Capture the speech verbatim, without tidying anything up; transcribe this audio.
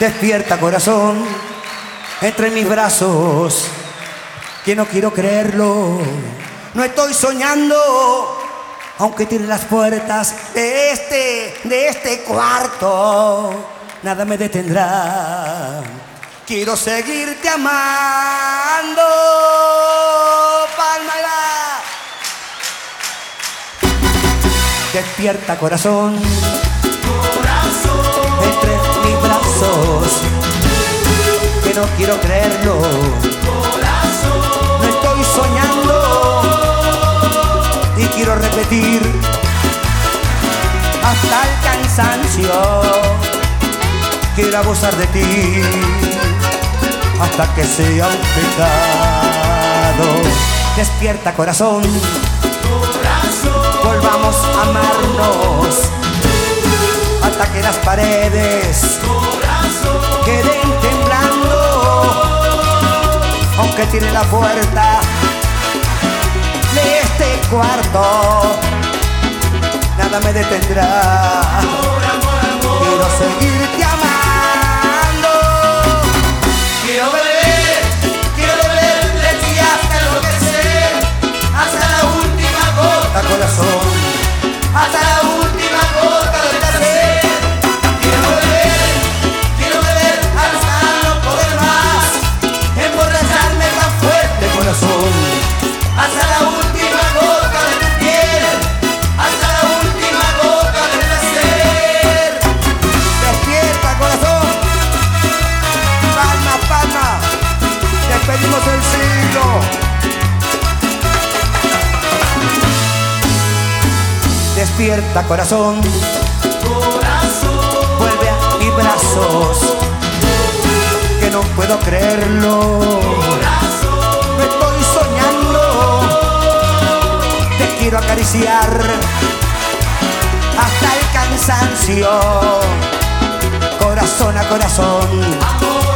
Despierta, corazón, entre mis brazos, que no quiero creerlo. No estoy soñando, aunque tire las puertas de este, de este cuarto, nada me detendrá. Quiero seguirte amando. Palmala. Despierta, corazón, Corazón, entre mis brazos, que no quiero creerlo. corazón, No estoy soñando y quiero repetir hasta el cansancio. Quiero abusar de ti hasta que sea un pecado. Despierta, corazón, corazón, volvamos a amarnos hasta que las paredes corazón, queden temblando. Aunque tiene la puerta de este cuarto, nada me detendrá. amor, amor, amor. Quiero seguirte amando. Quiero beber, quiero beber de ti hasta enloquecer, hasta la última gota, A corazón, hasta la última gota de placer. Quiero beber, quiero beber hasta no poder más, emborracharme tan fuerte, de corazón, hasta la última gota de tu piel, hasta la última gota de placer. despierta, corazón. Palma, palma, despedimos el siglo. Despierta, corazón, Corazón, vuelve a mis brazos, que no puedo creerlo. corazón, No estoy soñando, te quiero acariciar hasta el cansancio, corazón a corazón. amor,